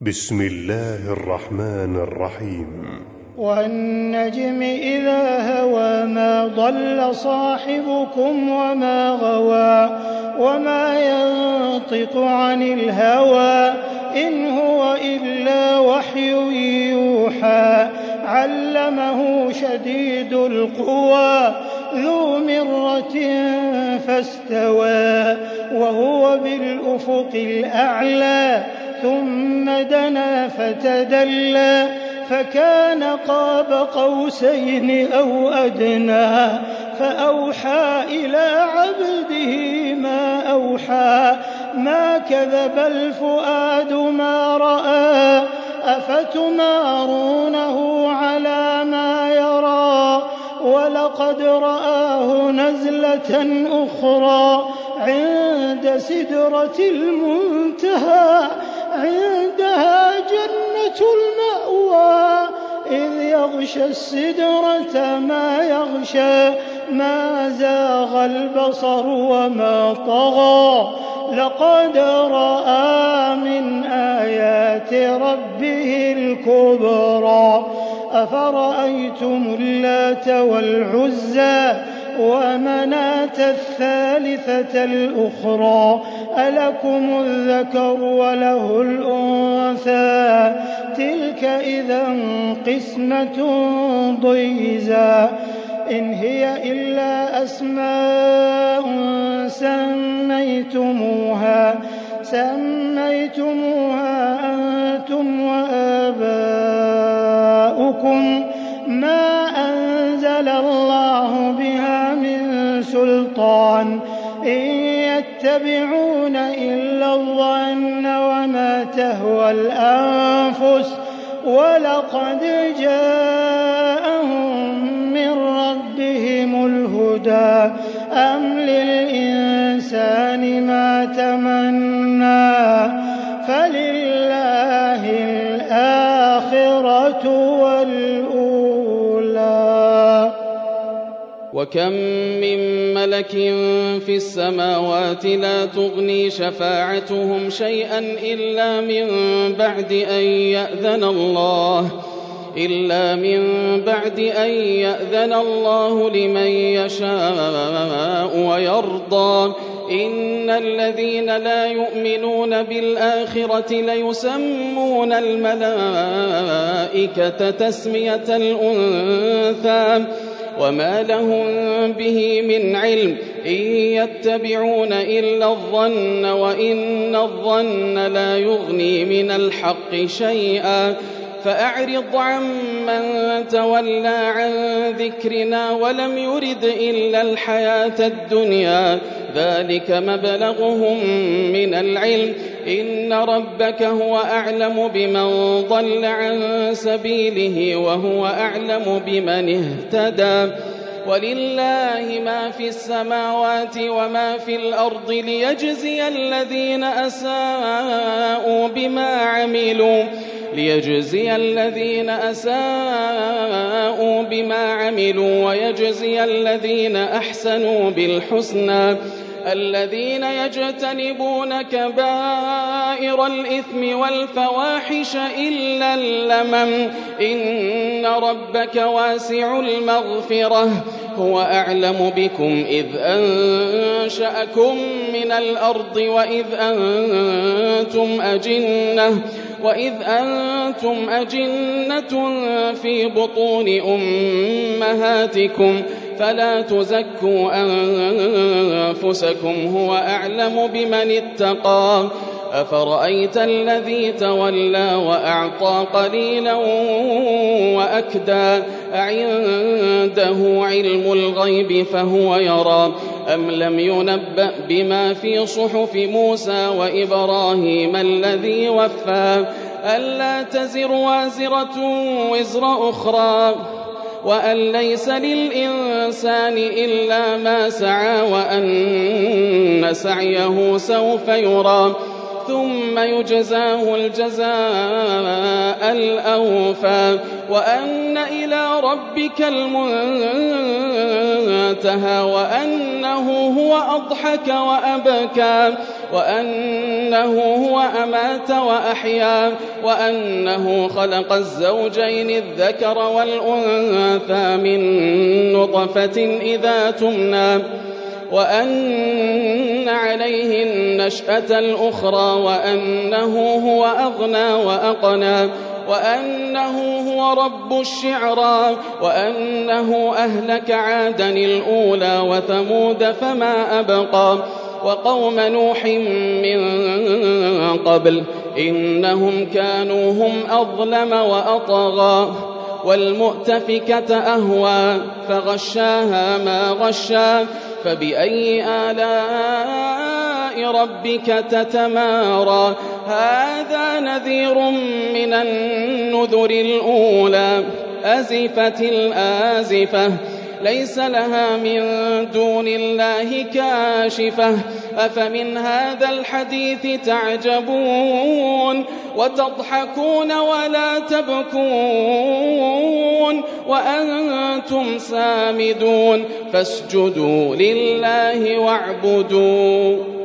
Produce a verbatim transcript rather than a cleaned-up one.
بسم الله الرحمن الرحيم. والنجم إذا هوى ما ضل صاحبكم وما غوى وما ينطق عن الهوى إن هو إلا وحي يوحى علمه شديد القوى ذو مرة فاستوى وهو بالأفق الأعلى ثم دنا فتدلى فكان قاب قوسين أو أدنى فأوحى إلى عبده ما أوحى ما كذب الفؤاد ما رأى أفتمارونه على ما يرى ولقد رآه نزلة أخرى عند سدرة المنتهى عندها جنة المأوى إذ يغشى السدرة ما يغشى ما زاغ البصر وما طغى لقد رأى من آيات ربه الكبرى أفرأيتم اللات والعزى ومناة الثالثة الأخرى ألكم الذكر وله الأنثى تلك إذا قسمة ضيزى إن هي إلا أسماء سميتموها سميتموها أنتم وآباؤكم ما أنزل الله بها من سلطان إن يتبعون إلا الظن وما تهوى الأنفس ولقد جاءهم من ربهم الهدى أم للإنسان ما تمنى فلله الآخرة والأولى. وكم من ملك في السماوات لا تغني شفاعتهم شيئا إلا من بعد أن يأذن الله إلا من بعد أن يأذن الله لمن يشاء ويرضى إن الذين لا يؤمنون بالآخرة ليسمون الملائكة تسمية الأنثى وما لهم به من علم إن يتبعون إلا الظن وإن الظن لا يغني من الحق شيئا فأعرض عمن تولى عن ذكرنا ولم يرد إلا الحياة الدنيا ذلك مبلغهم من العلم إن ربك هو أعلم بمن ضل عن سبيله وهو أعلم بمن اهتدى ولله ما في السماوات وما في الأرض ليجزي الذين أساءوا بما عملوا ليجزي الذين أساءوا بما عملوا ويجزي الذين أحسنوا بالحسنى الذين يجتنبون كبائر الإثم والفواحش إلا اللمم إن ربك واسع المغفرة هو أعلم بكم إذ أنشأكم من الأرض وإذ أنتم أجنة وإذ أنتم أجنة في بطون أمهاتكم فلا تزكوا أنفسكم هو أعلم بمن اتقى أفرأيت الذي تولى وأعطى قليلا وأكدى أعنده علم الغيب فهو يرى أم لم ينبأ بما في صحف موسى وإبراهيم الذي وفى ألا تزر وازرة وزر أخرى وأن ليس للإنسان إلا ما سعى وأن سعيه سوف يرى ثم يجزاه الجزاء الأوفى وأن إلى ربك المنتهى وأنه هو أضحك وأبكى وأنه هو أمات وأحيا وأنه خلق الزوجين الذكر والأنثى من نطفة إذا تمنى وأن عليه النشأة الأخرى وأنه هو أغنى وأقنى وأنه هو رب الشعرى وأنه أهلك عادا الأولى وثمود فما أبقى وقوم نوح من قبل إنهم كانوا هم أظلم وأطغى والمؤتفكة أهوى فغشاها ما غشا فبأي آلاء ربك تتمارى هذا نذير من النذر الأولى أزفت الآزفة ليس لها من دون الله كاشفة أفمن هذا الحديث تعجبون وتضحكون ولا تبكون وأنتم سامدون فاسجدوا لله واعبدوا